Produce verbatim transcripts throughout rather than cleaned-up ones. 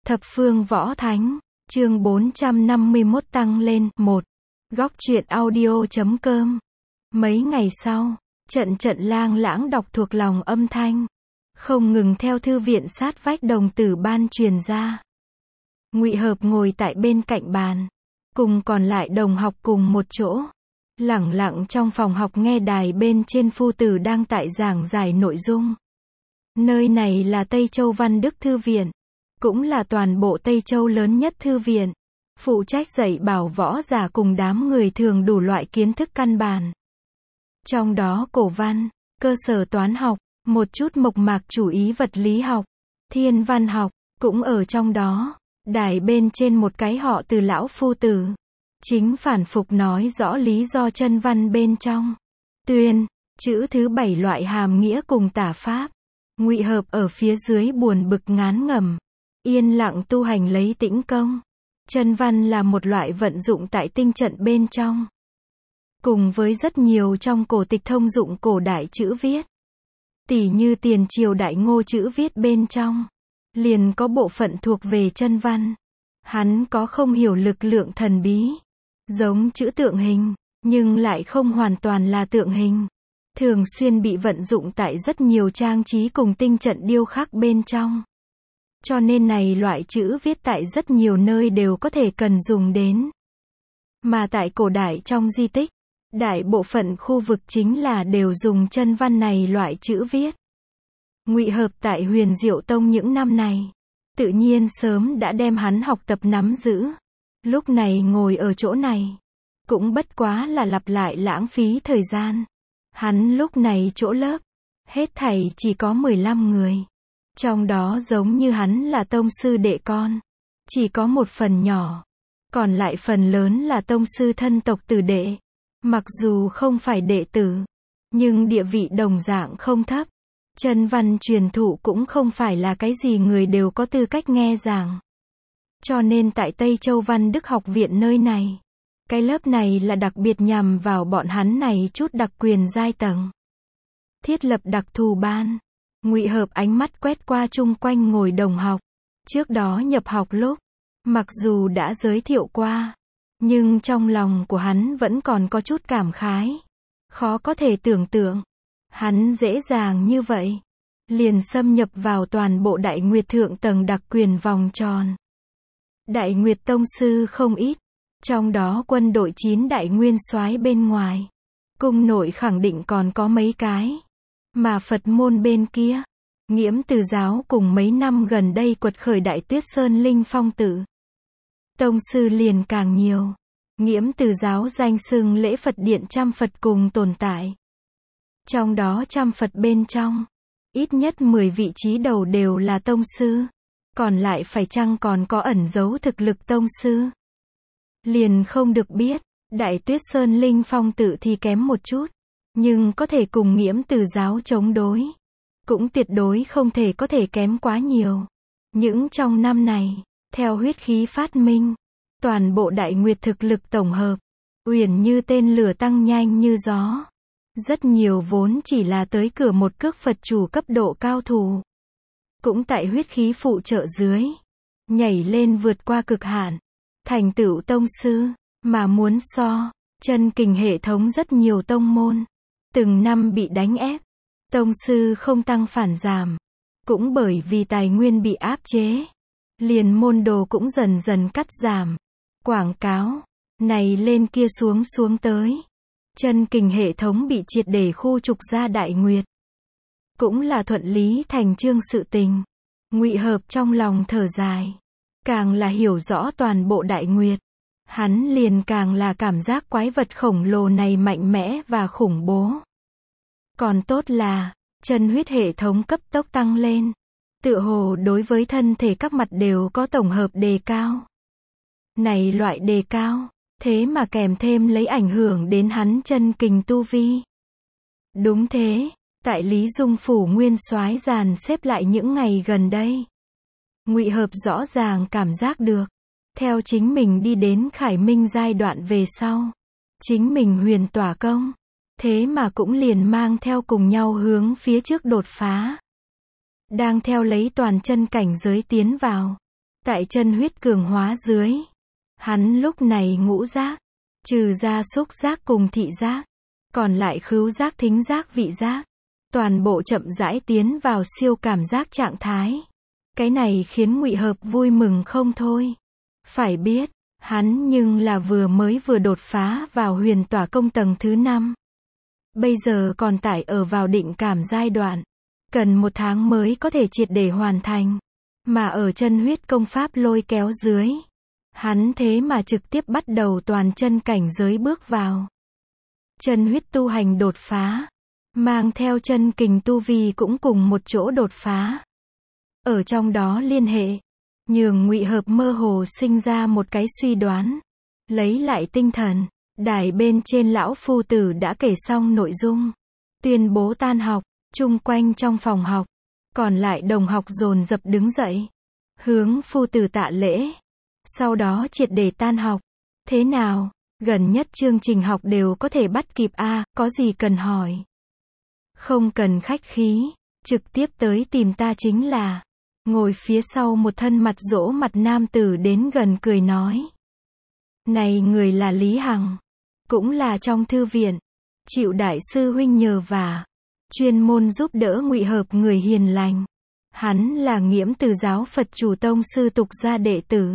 Thập phương võ thánh, chương bốn trăm năm mươi mốt tăng lên, một. Góc truyện audio chấm com. Mấy ngày sau, trận trận lang lãng đọc thuộc lòng âm thanh, không ngừng theo thư viện sát vách đồng tử ban truyền ra. Ngụy Hợp ngồi tại bên cạnh bàn, cùng còn lại đồng học cùng một chỗ, lẳng lặng trong phòng học nghe đài bên trên phu tử đang tại giảng giải nội dung. Nơi này là Tây Châu Văn Đức Thư viện, cũng là toàn bộ Tây Châu lớn nhất thư viện, phụ trách dạy bảo võ giả cùng đám người thường đủ loại kiến thức căn bản. Trong đó cổ văn, cơ sở toán học, một chút mộc mạc chủ ý vật lý học, thiên văn học, cũng ở trong đó. Đài bên trên một cái họ Từ lão phu tử, chính phản phục nói rõ lý do chân văn bên trong. Tuyên, chữ thứ bảy loại hàm nghĩa cùng tả pháp. Ngụy Hợp ở phía dưới buồn bực ngán ngẩm, yên lặng tu hành lấy tĩnh công. Chân văn là một loại vận dụng tại tinh trận bên trong, cùng với rất nhiều trong cổ tịch thông dụng cổ đại chữ viết, tỉ như tiền triều đại Ngô chữ viết bên trong, liền có bộ phận thuộc về chân văn. Hắn có không hiểu lực lượng thần bí, giống chữ tượng hình, nhưng lại không hoàn toàn là tượng hình, thường xuyên bị vận dụng tại rất nhiều trang trí cùng tinh trận điêu khắc bên trong. Cho nên này loại chữ viết tại rất nhiều nơi đều có thể cần dùng đến. Mà tại cổ đại trong di tích, đại bộ phận khu vực chính là đều dùng chân văn này loại chữ viết. Ngụy Hợp tại Huyền Diệu Tông những năm này, tự nhiên sớm đã đem hắn học tập nắm giữ. Lúc này ngồi ở chỗ này, cũng bất quá là lặp lại lãng phí thời gian. Hắn lúc này chỗ lớp, hết thảy chỉ có mười lăm người. Trong đó giống như hắn là tông sư đệ con, chỉ có một phần nhỏ. Còn lại phần lớn là tông sư thân tộc tử đệ. Mặc dù không phải đệ tử, nhưng địa vị đồng dạng không thấp. Chân văn truyền thụ cũng không phải là cái gì người đều có tư cách nghe giảng. Cho nên tại Tây Châu Văn Đức Học viện nơi này, cái lớp này là đặc biệt nhằm vào bọn hắn này chút đặc quyền giai tầng. Thiết lập đặc thù ban. Ngụy Hợp ánh mắt quét qua chung quanh ngồi đồng học. Trước đó nhập học lúc, mặc dù đã giới thiệu qua, nhưng trong lòng của hắn vẫn còn có chút cảm khái. Khó có thể tưởng tượng, hắn dễ dàng như vậy liền xâm nhập vào toàn bộ Đại Nguyệt thượng tầng đặc quyền vòng tròn. Đại Nguyệt tông sư không ít, trong đó quân đội chín đại nguyên soái bên ngoài, cung nội khẳng định còn có mấy cái. Mà Phật môn bên kia, Nghiễm Từ giáo cùng mấy năm gần đây quật khởi Đại Tuyết Sơn Linh Phong tự, tông sư liền càng nhiều. Nghiễm Từ giáo danh xưng lễ Phật điện trăm Phật cùng tồn tại. Trong đó trăm Phật bên trong, ít nhất mười vị trí đầu đều là tông sư. Còn lại phải chăng còn có ẩn giấu thực lực tông sư, liền không được biết. Đại Tuyết Sơn Linh Phong tự thì kém một chút, nhưng có thể cùng Nghiễm Từ giáo chống đối, cũng tuyệt đối không thể có thể kém quá nhiều. Những trong năm này, theo huyết khí phát minh, toàn bộ Đại Nguyệt thực lực tổng hợp, uyển như tên lửa tăng nhanh như gió. Rất nhiều vốn chỉ là tới cửa một cước Phật chủ cấp độ cao thủ, cũng tại huyết khí phụ trợ dưới, nhảy lên vượt qua cực hạn, thành tựu tông sư. Mà muốn so, chân kình hệ thống rất nhiều tông môn, từng năm bị đánh ép, tông sư không tăng phản giảm, cũng bởi vì tài nguyên bị áp chế, liền môn đồ cũng dần dần cắt giảm, quảng cáo, này lên kia xuống xuống tới. Chân kình hệ thống bị triệt để khu trục ra Đại Nguyệt, cũng là thuận lý thành chương sự tình. Ngụy Hợp trong lòng thở dài, càng là hiểu rõ toàn bộ Đại Nguyệt, hắn liền càng là cảm giác quái vật khổng lồ này mạnh mẽ và khủng bố. Còn tốt là, chân huyết hệ thống cấp tốc tăng lên, tựa hồ đối với thân thể các mặt đều có tổng hợp đề cao. Này loại đề cao, thế mà kèm thêm lấy ảnh hưởng đến hắn chân kình tu vi. Đúng thế, tại Lý Dung phủ nguyên soái dàn xếp lại những ngày gần đây, Ngụy Hợp rõ ràng cảm giác được, theo chính mình đi đến Khải Minh giai đoạn về sau, chính mình huyền tỏa công, thế mà cũng liền mang theo cùng nhau hướng phía trước đột phá. Đang theo lấy toàn chân cảnh giới tiến vào. Tại chân huyết cường hóa dưới, hắn lúc này ngũ giác, trừ ra xúc giác cùng thị giác, còn lại khứu giác, thính giác, vị giác, toàn bộ chậm rãi tiến vào siêu cảm giác trạng thái. Cái này khiến Ngụy Hợp vui mừng không thôi. Phải biết, hắn nhưng là vừa mới vừa đột phá vào huyền tỏa công tầng thứ năm. Bây giờ còn tải ở vào định cảm giai đoạn. Cần một tháng mới có thể triệt để hoàn thành. Mà ở chân huyết công pháp lôi kéo dưới, hắn thế mà trực tiếp bắt đầu toàn chân cảnh giới bước vào. Chân huyết tu hành đột phá, mang theo chân kình tu vi cũng cùng một chỗ đột phá. Ở trong đó liên hệ, nhường Ngụy Hợp mơ hồ sinh ra một cái suy đoán. Lấy lại tinh thần, đài bên trên lão phu tử đã kể xong nội dung. Tuyên bố tan học, chung quanh trong phòng học, còn lại đồng học dồn dập đứng dậy, hướng phu tử tạ lễ. Sau đó triệt để tan học. Thế nào, gần nhất chương trình học đều có thể bắt kịp a, à, có gì cần hỏi? Không cần khách khí, trực tiếp tới tìm ta chính là. Ngồi phía sau một thân mặt dỗ mặt nam tử đến gần cười nói. Này người là Lý Hằng, cũng là trong thư viện, chịu đại sư huynh nhờ vả, chuyên môn giúp đỡ Ngụy Hợp người hiền lành. Hắn là Nghiễm Từ giáo Phật chủ tông sư tục gia đệ tử.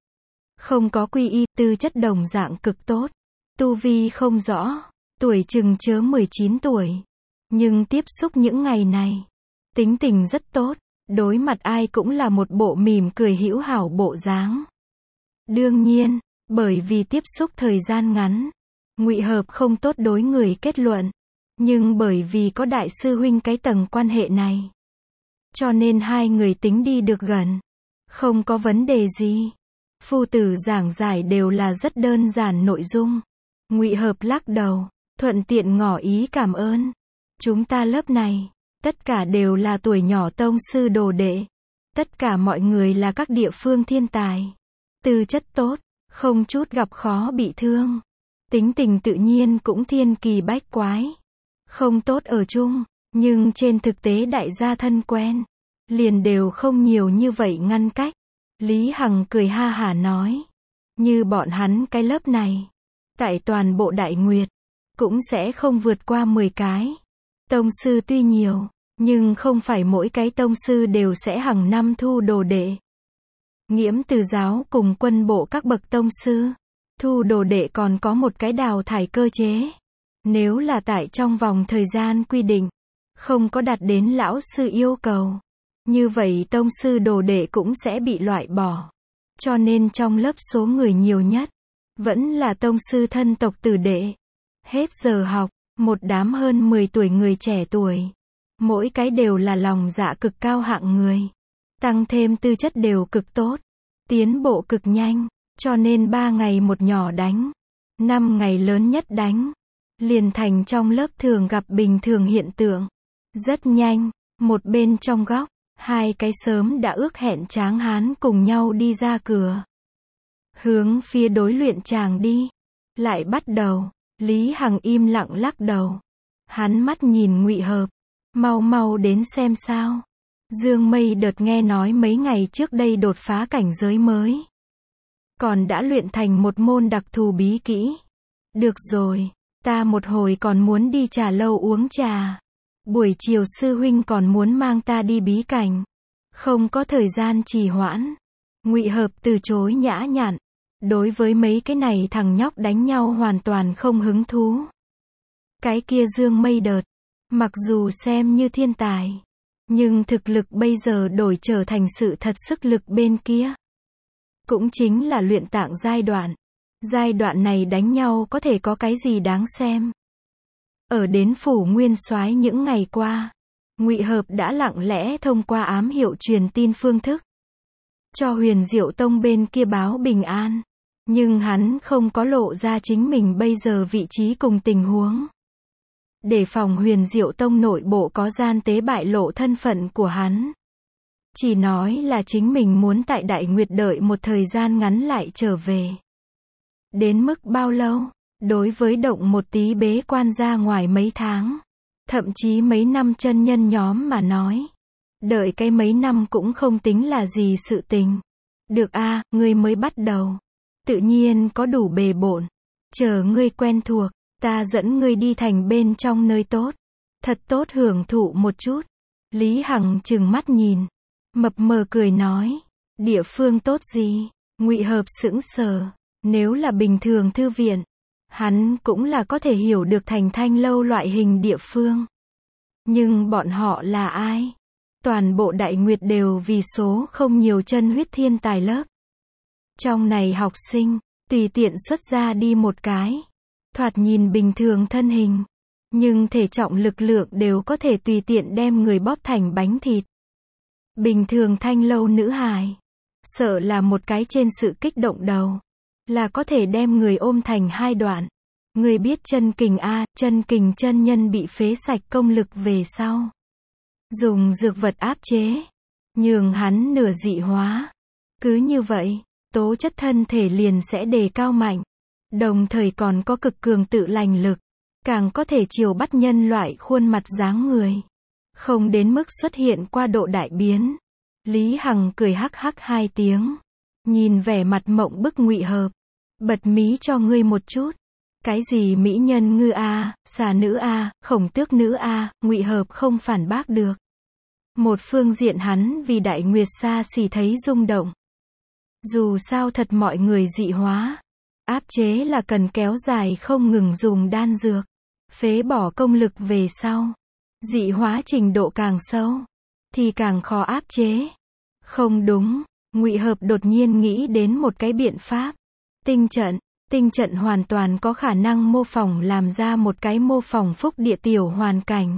Không có quy y, tư chất đồng dạng cực tốt. Tu vi không rõ, tuổi chừng chớ mười chín tuổi. Nhưng tiếp xúc những ngày này, tính tình rất tốt, đối mặt ai cũng là một bộ mỉm cười hữu hảo bộ dáng. Đương nhiên, bởi vì tiếp xúc thời gian ngắn, Ngụy Hợp không tốt đối người kết luận. Nhưng bởi vì có đại sư huynh cái tầng quan hệ này, cho nên hai người tính đi được gần. Không có vấn đề gì. Phu tử giảng giải đều là rất đơn giản nội dung. Ngụy Hợp lắc đầu, thuận tiện ngỏ ý cảm ơn. Chúng ta lớp này, tất cả đều là tuổi nhỏ tông sư đồ đệ. Tất cả mọi người là các địa phương thiên tài. Tư chất tốt, không chút gặp khó bị thương. Tính tình tự nhiên cũng thiên kỳ bách quái. Không tốt ở chung, nhưng trên thực tế đại gia thân quen, liền đều không nhiều như vậy ngăn cách. Lý Hằng cười ha hả nói, như bọn hắn cái lớp này, tại toàn bộ Đại Nguyệt, cũng sẽ không vượt qua mười cái. Tông sư tuy nhiều, nhưng không phải mỗi cái tông sư đều sẽ hàng năm thu đồ đệ. Nghiễm Từ giáo cùng quân bộ các bậc tông sư, thu đồ đệ còn có một cái đào thải cơ chế. Nếu là tại trong vòng thời gian quy định, không có đạt đến lão sư yêu cầu, như vậy tông sư đồ đệ cũng sẽ bị loại bỏ. Cho nên trong lớp số người nhiều nhất, vẫn là tông sư thân tộc tử đệ. Hết giờ học, một đám hơn mười tuổi người trẻ tuổi. Mỗi cái đều là lòng dạ cực cao hạng người. Tăng thêm tư chất đều cực tốt. Tiến bộ cực nhanh, cho nên ba ngày một nhỏ đánh. Năm ngày lớn nhất đánh. Liền thành trong lớp thường gặp bình thường hiện tượng. Rất nhanh, một bên trong góc, hai cái sớm đã ước hẹn tráng hán cùng nhau đi ra cửa. Hướng phía đối luyện tràng đi. Lại bắt đầu, Lý Hằng im lặng lắc đầu. Hắn mắt nhìn Ngụy Hợp. Mau mau đến xem sao. Dương Mây đợt nghe nói mấy ngày trước đây đột phá cảnh giới mới. Còn đã luyện thành một môn đặc thù bí kỹ. Được rồi, ta một hồi còn muốn đi trà lâu uống trà. Buổi chiều sư huynh còn muốn mang ta đi bí cảnh. Không có thời gian trì hoãn. Ngụy Hợp từ chối nhã nhặn. Đối với mấy cái này thằng nhóc đánh nhau hoàn toàn không hứng thú. Cái kia Dương Mây đợt, mặc dù xem như thiên tài, nhưng thực lực bây giờ đổi trở thành sự thật sức lực bên kia. Cũng chính là luyện tạng giai đoạn. Giai đoạn này đánh nhau có thể có cái gì đáng xem. Ở đến phủ Nguyên Soái những ngày qua, Ngụy Hợp đã lặng lẽ thông qua ám hiệu truyền tin phương thức cho Huyền Diệu Tông bên kia báo bình an. Nhưng hắn không có lộ ra chính mình bây giờ vị trí cùng tình huống. Để phòng Huyền Diệu Tông nội bộ có gian tế bại lộ thân phận của hắn. Chỉ nói là chính mình muốn tại Đại Nguyệt đợi một thời gian ngắn lại trở về. Đến mức bao lâu? Đối với động một tí bế quan ra ngoài mấy tháng, thậm chí mấy năm chân nhân nhóm mà nói, đợi cái mấy năm cũng không tính là gì sự tình. Được a, ngươi mới bắt đầu. Tự nhiên có đủ bề bộn. Chờ ngươi quen thuộc, ta dẫn ngươi đi thành bên trong nơi tốt. Thật tốt hưởng thụ một chút. Lý Hằng trừng mắt nhìn. Mập mờ cười nói. Địa phương tốt gì? Ngụy Hợp sững sờ. Nếu là bình thường thư viện, hắn cũng là có thể hiểu được thành Thanh lâu loại hình địa phương. Nhưng bọn họ là ai? Toàn bộ Đại Nguyệt đều vì số không nhiều chân huyết thiên tài lớp. Trong này học sinh, tùy tiện xuất ra đi một cái. Thoạt nhìn bình thường thân hình. Nhưng thể trọng lực lượng đều có thể tùy tiện đem người bóp thành bánh thịt. Bình thường Thanh lâu nữ hài. Sợ là một cái trên sự kích động đầu. Là có thể đem người ôm thành hai đoạn. Người biết chân kình A, chân kình chân nhân bị phế sạch công lực về sau. Dùng dược vật áp chế. Nhường hắn nửa dị hóa. Cứ như vậy, tố chất thân thể liền sẽ đề cao mạnh. Đồng thời còn có cực cường tự lành lực. Càng có thể chiều bắt nhân loại khuôn mặt dáng người. Không đến mức xuất hiện qua độ đại biến. Lý Hằng cười hắc hắc hai tiếng. Nhìn vẻ mặt mộng bức Ngụy Hợp. Bật mí cho ngươi một chút. Cái gì mỹ nhân ngư a, xà nữ a, khổng tước nữ a, Ngụy Hợp không phản bác được. Một phương diện hắn vì Đại Nguyệt xa xỉ thấy rung động. Dù sao thật mọi người dị hóa. Áp chế là cần kéo dài không ngừng dùng đan dược. Phế bỏ công lực về sau. Dị hóa trình độ càng sâu. Thì càng khó áp chế. Không đúng. Ngụy Hợp đột nhiên nghĩ đến một cái biện pháp. Tinh trận. Tinh trận hoàn toàn có khả năng mô phỏng làm ra một cái mô phỏng phúc địa tiểu hoàn cảnh.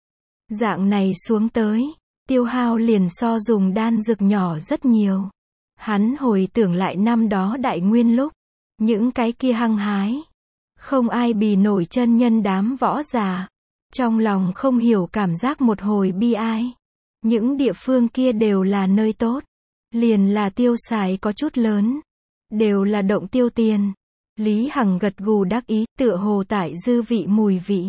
Dạng này xuống tới. Tiêu hao liền so dùng đan dược nhỏ rất nhiều. Hắn hồi tưởng lại năm đó Đại Nguyên lúc. Những cái kia hăng hái. Không ai bì nổi chân nhân đám võ giả. Trong lòng không hiểu cảm giác một hồi bi ai. Những địa phương kia đều là nơi tốt. Liền là tiêu xài có chút lớn. Đều là động tiêu tiền. Lý Hằng gật gù đắc ý, tựa hồ tại dư vị mùi vị.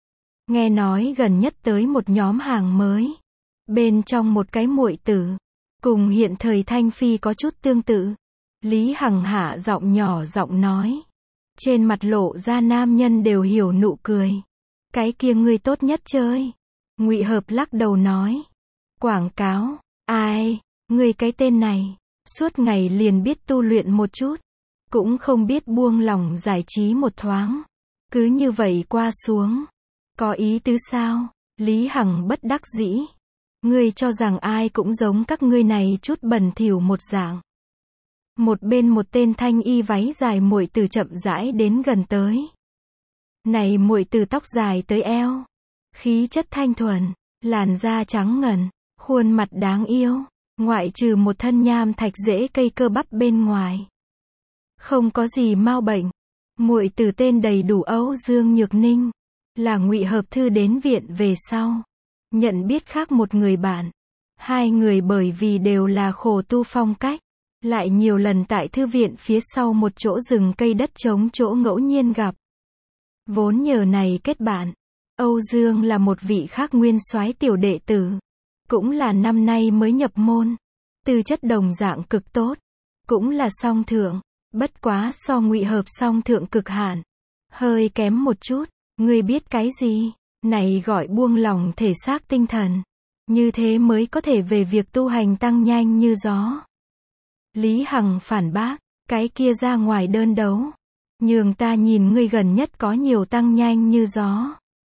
Nghe nói gần nhất tới một nhóm hàng mới. Bên trong một cái muội tử. Cùng hiện thời Thanh Phi có chút tương tự. Lý Hằng hạ giọng nhỏ giọng nói. Trên mặt lộ ra nam nhân đều hiểu nụ cười. Cái kia ngươi tốt nhất chơi. Ngụy Hợp lắc đầu nói. Quảng cáo. Ai, ngươi cái tên này. Suốt ngày liền biết tu luyện một chút. Cũng không biết buông lòng giải trí một thoáng. Cứ như vậy qua xuống. Có ý tứ sao? Lý Hằng bất đắc dĩ. Ngươi cho rằng ai cũng giống các ngươi này chút bẩn thỉu một dạng. Một bên một tên thanh y váy dài muội tử chậm rãi đến gần tới. Này muội tử tóc dài tới eo. Khí chất thanh thuần. Làn da trắng ngần. Khuôn mặt đáng yêu. Ngoại trừ một thân nham thạch rễ cây cơ bắp bên ngoài. Không có gì mau bệnh. Muội tử tên đầy đủ Âu Dương Nhược Ninh. Là Ngụy Hợp thư đến viện về sau. Nhận biết khác một người bạn. Hai người bởi vì đều là khổ tu phong cách. Lại nhiều lần tại thư viện phía sau một chỗ rừng cây đất trống chỗ ngẫu nhiên gặp. Vốn nhờ này kết bạn. Âu Dương là một vị khác nguyên soái tiểu đệ tử. Cũng là năm nay mới nhập môn. Tư chất đồng dạng cực tốt. Cũng là song thượng. Bất quá so Ngụy Hợp song thượng cực hạn. Hơi kém một chút. Ngươi biết cái gì? Này gọi buông lòng thể xác tinh thần. Như thế mới có thể về việc tu hành tăng nhanh như gió. Lý Hằng phản bác. Cái kia ra ngoài đơn đấu. Nhường ta nhìn ngươi gần nhất có nhiều tăng nhanh như gió.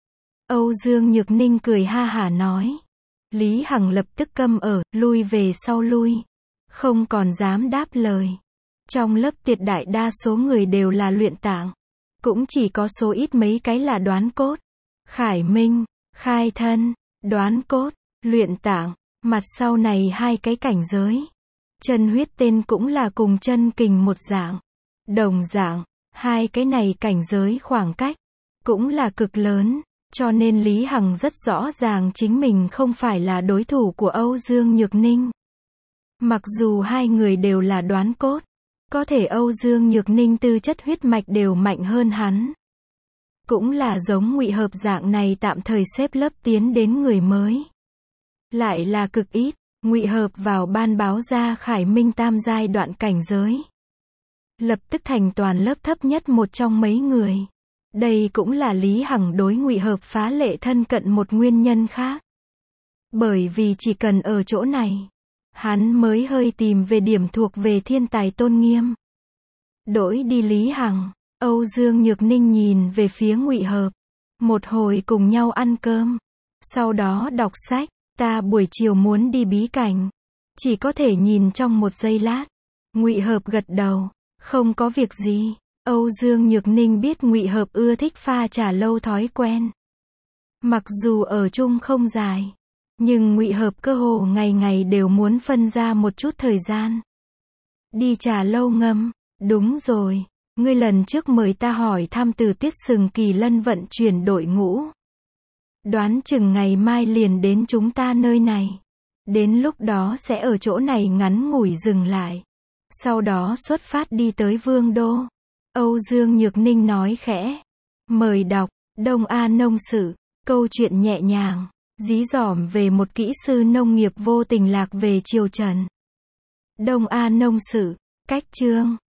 Âu Dương Nhược Ninh cười ha hả nói. Lý Hằng lập tức câm ở, lui về sau lui. Không còn dám đáp lời. Trong lớp tuyệt đại đa số người đều là luyện tạng. Cũng chỉ có số ít mấy cái là đoán cốt. Khải Minh, khai thân, đoán cốt, luyện tạng. Mặt sau này hai cái cảnh giới. Chân huyết tên cũng là cùng chân kình một dạng. Đồng dạng, hai cái này cảnh giới khoảng cách. Cũng là cực lớn. Cho nên Lý Hằng rất rõ ràng chính mình không phải là đối thủ của Âu Dương Nhược Ninh. Mặc dù hai người đều là đoán cốt. Có thể Âu Dương Nhược Ninh tư chất huyết mạch đều mạnh hơn hắn. Cũng là giống Ngụy Hợp dạng này tạm thời xếp lớp tiến đến người mới. Lại là cực ít. Ngụy Hợp vào ban báo ra Khải Minh tam giai đoạn cảnh giới. Lập tức thành toàn lớp thấp nhất một trong mấy người. Đây cũng là Lý Hằng đối Ngụy Hợp phá lệ thân cận một nguyên nhân khác. Bởi vì chỉ cần ở chỗ này, hắn mới hơi tìm về điểm thuộc về thiên tài tôn nghiêm. Đổi đi Lý Hằng, Âu Dương Nhược Ninh nhìn về phía Ngụy Hợp. Một hồi cùng nhau ăn cơm. Sau đó đọc sách. Ta buổi chiều muốn đi bí cảnh. Chỉ có thể nhìn trong một giây lát. Ngụy Hợp gật đầu. Không có việc gì. Âu Dương Nhược Ninh biết Ngụy Hợp ưa thích pha trà lâu thói quen. Mặc dù ở chung không dài, nhưng Ngụy Hợp cơ hồ ngày ngày đều muốn phân ra một chút thời gian. Đi trà lâu ngâm. Đúng rồi. Ngươi lần trước mời ta hỏi thăm từ Tiết Sừng Kỳ Lân vận chuyển đội ngũ. Đoán chừng ngày mai liền đến chúng ta nơi này. Đến lúc đó sẽ ở chỗ này ngắn ngủi dừng lại. Sau đó xuất phát đi tới Vương Đô. Âu Dương Nhược Ninh nói khẽ. Mời đọc, Đông A Nông Sự. Câu chuyện nhẹ nhàng, dí dỏm về một kỹ sư nông nghiệp vô tình lạc về triều Trần. Đông A Nông Sự. Cách chương